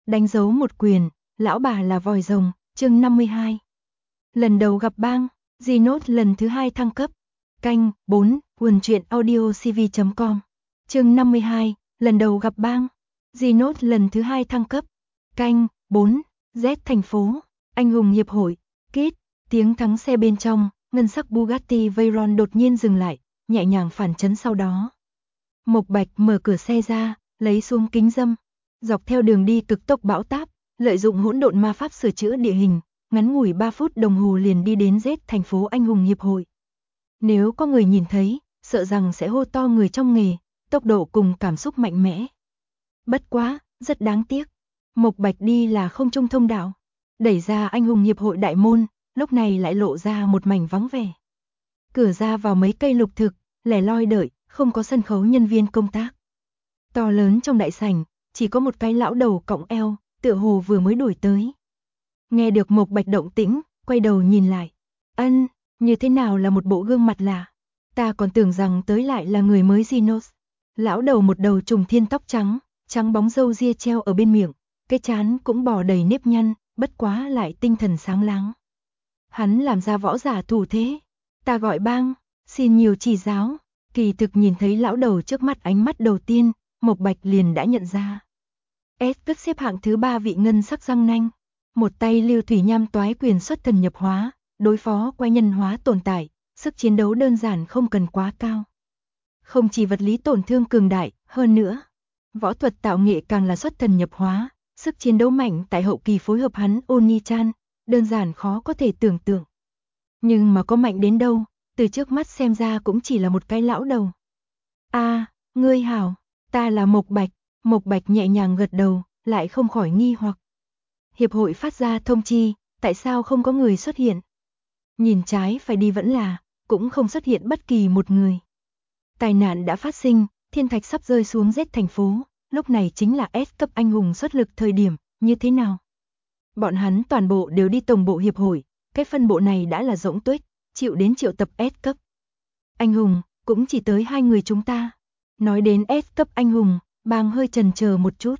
Đánh dấu một quyền, lão bà là vòi rồng, chương 52. Lần đầu gặp Bang, Genos lần thứ 2 thăng cấp. Canh 4, nguồn truyện audio cv.com. Chương 52, lần đầu gặp Bang, Genos lần thứ 2 thăng cấp. Canh 4, Z thành phố, anh hùng hiệp hội, Kit, tiếng thắng xe bên trong, ngân sắc Bugatti Veyron đột nhiên dừng lại, nhẹ nhàng phản chấn sau đó. Mộc Bạch mở cửa xe ra, lấy xuống kính râm, dọc theo đường đi cực tốc bão táp, lợi dụng hỗn độn ma pháp sửa chữa địa hình, ngắn ngủi 3 phút đồng hồ liền đi đến Z thành phố anh hùng hiệp hội. Nếu có người nhìn thấy, sợ rằng sẽ hô to người trong nghề, tốc độ cùng cảm xúc mạnh mẽ. Bất quá, rất đáng tiếc. Mộc Bạch đi là không trung thông đạo, đẩy ra anh hùng hiệp hội đại môn, lúc này lại lộ ra một mảnh vắng vẻ. Cửa ra vào mấy cây lục thực, lẻ loi đợi, không có sân khấu nhân viên công tác. To lớn trong đại sảnh, chỉ có một cái lão đầu cõng eo, tựa hồ vừa mới đổi tới. Nghe được Mộc Bạch động tĩnh, quay đầu nhìn lại. Ân, như thế nào là một bộ gương mặt lạ? Ta còn tưởng rằng tới lại là người mới Genos. Lão đầu một đầu trùng thiên tóc trắng, trắng bóng râu ria treo ở bên miệng, cái trán cũng bò đầy nếp nhăn, bất quá lại tinh thần sáng láng. Hắn làm ra võ giả thủ thế. Ta gọi Bang, xin nhiều chỉ giáo. Kỳ thực nhìn thấy lão đầu trước mắt ánh mắt đầu tiên, Mộc Bạch liền đã nhận ra. Cất xếp hạng thứ 3 vị ngân sắc răng nanh. Một tay lưu thủy nham toái quyền xuất thần nhập hóa, đối phó quái nhân hóa tồn tại, sức chiến đấu đơn giản không cần quá cao. Không chỉ vật lý tổn thương cường đại, hơn nữa, võ thuật tạo nghệ càng là xuất thần nhập hóa, sức chiến đấu mạnh tại hậu kỳ phối hợp hắn Oni-chan, đơn giản khó có thể tưởng tượng. Nhưng mà có mạnh đến đâu, từ trước mắt xem ra cũng chỉ là một cái lão đầu. Ngươi hảo, ta là Mộc Bạch. Mộc Bạch nhẹ nhàng gật đầu, lại không khỏi nghi hoặc. Hiệp hội phát ra thông chi, tại sao không có người xuất hiện? Nhìn trái phải đi vẫn là, cũng không xuất hiện bất kỳ một người. Tai nạn đã phát sinh, thiên thạch sắp rơi xuống Z thành phố, lúc này chính là S cấp anh hùng xuất lực thời điểm, như thế nào? Bọn hắn toàn bộ đều đi tổng bộ hiệp hội, cái phân bộ này đã là rỗng tuếch, chịu đến triệu tập S cấp. Anh hùng, cũng chỉ tới 2 người chúng ta. Nói đến S cấp anh hùng, Bang hơi chần chờ một chút.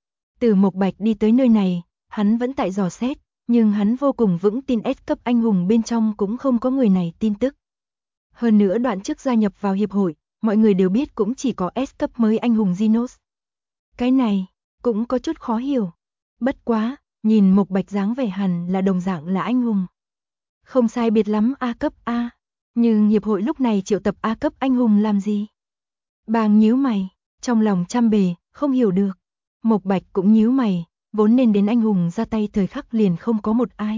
Từ Mộc Bạch đi tới nơi này, hắn vẫn tại dò xét, nhưng hắn vô cùng vững tin S cấp anh hùng bên trong cũng không có người này tin tức. Hơn nữa đoạn trước gia nhập vào hiệp hội, mọi người đều biết cũng chỉ có S cấp mới anh hùng Genos. Cái này, cũng có chút khó hiểu. Bất quá, nhìn Mộc Bạch dáng vẻ hẳn là đồng dạng là anh hùng. Không sai biệt lắm A cấp A, nhưng hiệp hội lúc này triệu tập A cấp anh hùng làm gì? Bang nhíu mày, trong lòng trăm bề, không hiểu được. Mộc Bạch cũng nhíu mày, vốn nên đến anh hùng ra tay thời khắc liền không có một ai.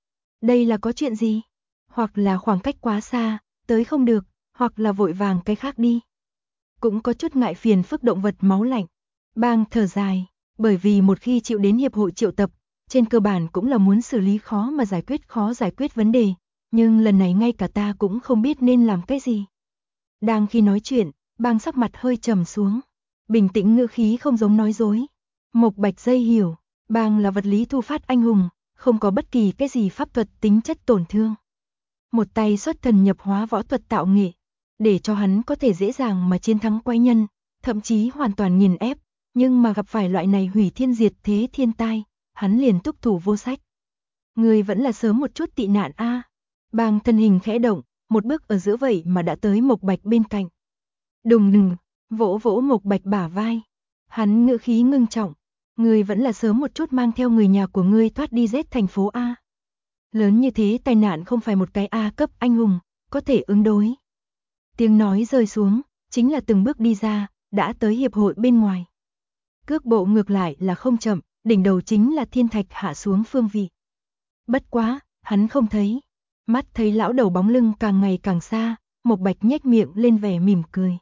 Đây là có chuyện gì? Hoặc là khoảng cách quá xa, tới không được, hoặc là vội vàng cái khác đi. Cũng có chút ngại phiền phức động vật máu lạnh. Bang thở dài, bởi vì một khi chịu đến hiệp hội triệu tập, trên cơ bản cũng là muốn xử lý khó giải quyết vấn đề, nhưng lần này ngay cả ta cũng không biết nên làm cái gì. Đang khi nói chuyện, Bang sắc mặt hơi trầm xuống, bình tĩnh ngữ khí không giống nói dối. Mộc Bạch dây hiểu, Bang là vật lý thu phát anh hùng, không có bất kỳ cái gì pháp thuật tính chất tổn thương. Một tay xuất thần nhập hóa võ thuật tạo nghệ, để cho hắn có thể dễ dàng mà chiến thắng quái nhân, thậm chí hoàn toàn nghiền ép, nhưng mà gặp phải loại này hủy thiên diệt thế thiên tai, hắn liền túc thủ vô sách. Người vẫn là sớm một chút tị nạn a. Bang thân hình khẽ động, một bước ở giữa vậy mà đã tới Mộc Bạch bên cạnh. Đùng đùng, vỗ vỗ Mộc Bạch bả vai. Hắn ngữ khí ngưng trọng, ngươi vẫn là sớm một chút mang theo người nhà của ngươi thoát đi Z thành phố A. Lớn như thế tai nạn không phải một cái A cấp anh hùng, có thể ứng đối. Tiếng nói rơi xuống, chính là từng bước đi ra, đã tới hiệp hội bên ngoài. Cước bộ ngược lại là không chậm, đỉnh đầu chính là thiên thạch hạ xuống phương vị. Bất quá, hắn không thấy. Mắt thấy lão đầu bóng lưng càng ngày càng xa, Mộc Bạch nhếch miệng lên vẻ mỉm cười.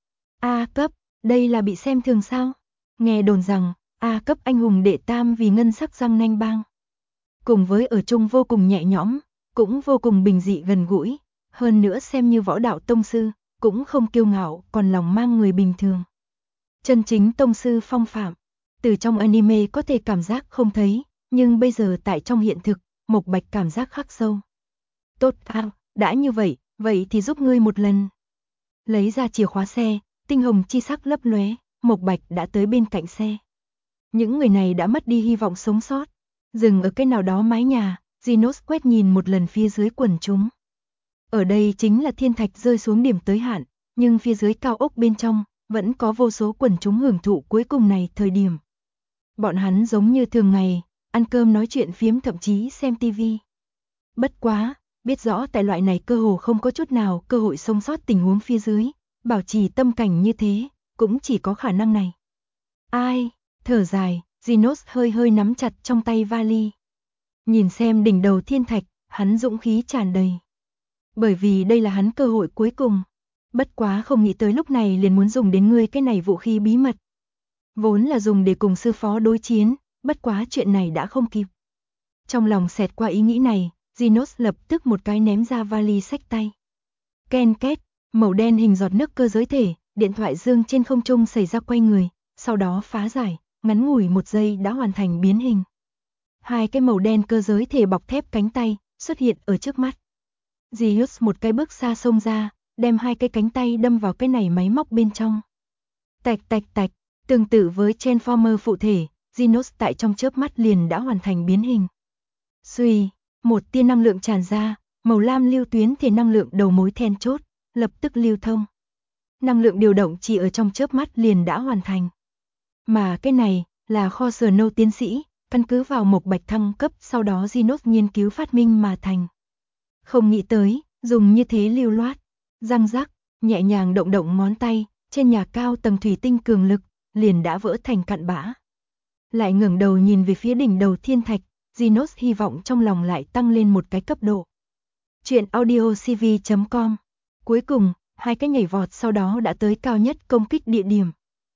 A cấp, đây là bị xem thường sao? Nghe đồn rằng, A cấp anh hùng đệ tam vì ngân sắc răng nanh Bang. Cùng với ở chung vô cùng nhẹ nhõm, cũng vô cùng bình dị gần gũi, hơn nữa xem như võ đạo tông sư, cũng không kiêu ngạo, còn lòng mang người bình thường. Chân chính tông sư phong phạm, từ trong anime có thể cảm giác không thấy, nhưng bây giờ tại trong hiện thực, Mộc Bạch cảm giác khắc sâu. Tốt đã như vậy, vậy thì giúp ngươi một lần. Lấy ra chìa khóa xe, tinh hồng chi sắc lấp lóe, Mộc Bạch đã tới bên cạnh xe. Những người này đã mất đi hy vọng sống sót. Dừng ở cái nào đó mái nhà, Genos quét nhìn một lần phía dưới quần chúng. Ở đây chính là thiên thạch rơi xuống điểm tới hạn, nhưng phía dưới cao ốc bên trong, vẫn có vô số quần chúng hưởng thụ cuối cùng này thời điểm. Bọn hắn giống như thường ngày, ăn cơm nói chuyện phiếm thậm chí xem tivi. Bất quá, biết rõ tại loại này cơ hồ không có chút nào cơ hội sống sót tình huống phía dưới, bảo trì tâm cảnh như thế, cũng chỉ có khả năng này. Ai, thở dài, Genos hơi hơi nắm chặt trong tay vali. Nhìn xem đỉnh đầu thiên thạch, hắn dũng khí tràn đầy. Bởi vì đây là hắn cơ hội cuối cùng. Bất quá không nghĩ tới lúc này liền muốn dùng đến ngươi cái này vũ khí bí mật. Vốn là dùng để cùng sư phó đối chiến, bất quá chuyện này đã không kịp. Trong lòng xẹt qua ý nghĩ này, Genos lập tức một cái ném ra vali xách tay. Ken két, màu đen hình giọt nước cơ giới thể, điện thoại dương trên không trung xảy ra quay người, sau đó phá giải, ngắn ngủi 1 giây đã hoàn thành biến hình. Hai cái màu đen cơ giới thể bọc thép cánh tay xuất hiện ở trước mắt. Genos một cái bước xa xông ra, đem hai cái cánh tay đâm vào cái này máy móc bên trong. Tạch tạch tạch, tương tự với Transformer phụ thể, Genos tại trong chớp mắt liền đã hoàn thành biến hình. Xuy, một tia năng lượng tràn ra, màu lam lưu tuyến thể năng lượng đầu mối then chốt, lập tức lưu thông. Năng lượng điều động chỉ ở trong chớp mắt liền đã hoàn thành. Mà cái này là kho Snow tiến sĩ, căn cứ vào mộc bạch thăng cấp sau đó Genos nghiên cứu phát minh mà thành. Không nghĩ tới, dùng như thế lưu loát, răng rắc, nhẹ nhàng động động ngón tay, trên nhà cao tầng thủy tinh cường lực, liền đã vỡ thành cặn bã. Lại ngẩng đầu nhìn về phía đỉnh đầu thiên thạch, Genos hy vọng trong lòng lại tăng lên một cái cấp độ. Chuyện audiocv.com. Cuối cùng, hai cái nhảy vọt sau đó đã tới cao nhất công kích địa điểm.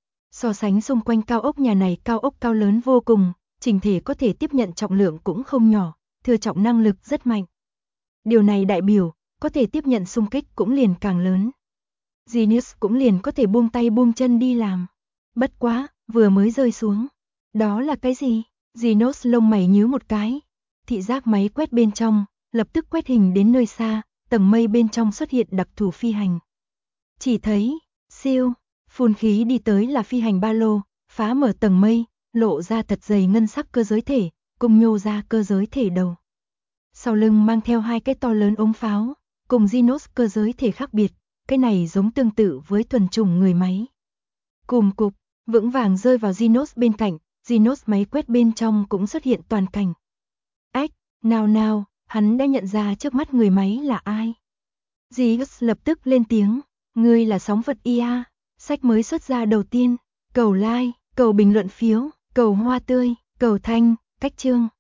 So sánh xung quanh cao ốc nhà này cao ốc cao lớn vô cùng, chỉnh thể có thể tiếp nhận trọng lượng cũng không nhỏ, thừa trọng năng lực rất mạnh. Điều này đại biểu, có thể tiếp nhận xung kích cũng liền càng lớn. Genos cũng liền có thể buông tay buông chân đi làm. Bất quá, vừa mới rơi xuống. Đó là cái gì? Genos lông mày nhíu một cái. Thị giác máy quét bên trong, lập tức quét hình đến nơi xa, tầng mây bên trong xuất hiện đặc thù phi hành. Chỉ thấy, siêu, phun khí đi tới là phi hành ba lô, phá mở tầng mây, lộ ra thật dày ngân sắc cơ giới thể, cùng nhô ra cơ giới thể đầu. Sau lưng mang theo hai cái to lớn ống pháo, cùng Genos cơ giới thể khác biệt, cái này giống tương tự với thuần chủng người máy. Cùm cục, vững vàng rơi vào Genos bên cạnh, Genos máy quét bên trong cũng xuất hiện toàn cảnh. Ách, nào, hắn đã nhận ra trước mắt người máy là ai. Genos lập tức lên tiếng, ngươi là sóng vật IA, sách mới xuất ra đầu tiên, cầu like, cầu bình luận phiếu, cầu hoa tươi, cầu thanh, cách chương.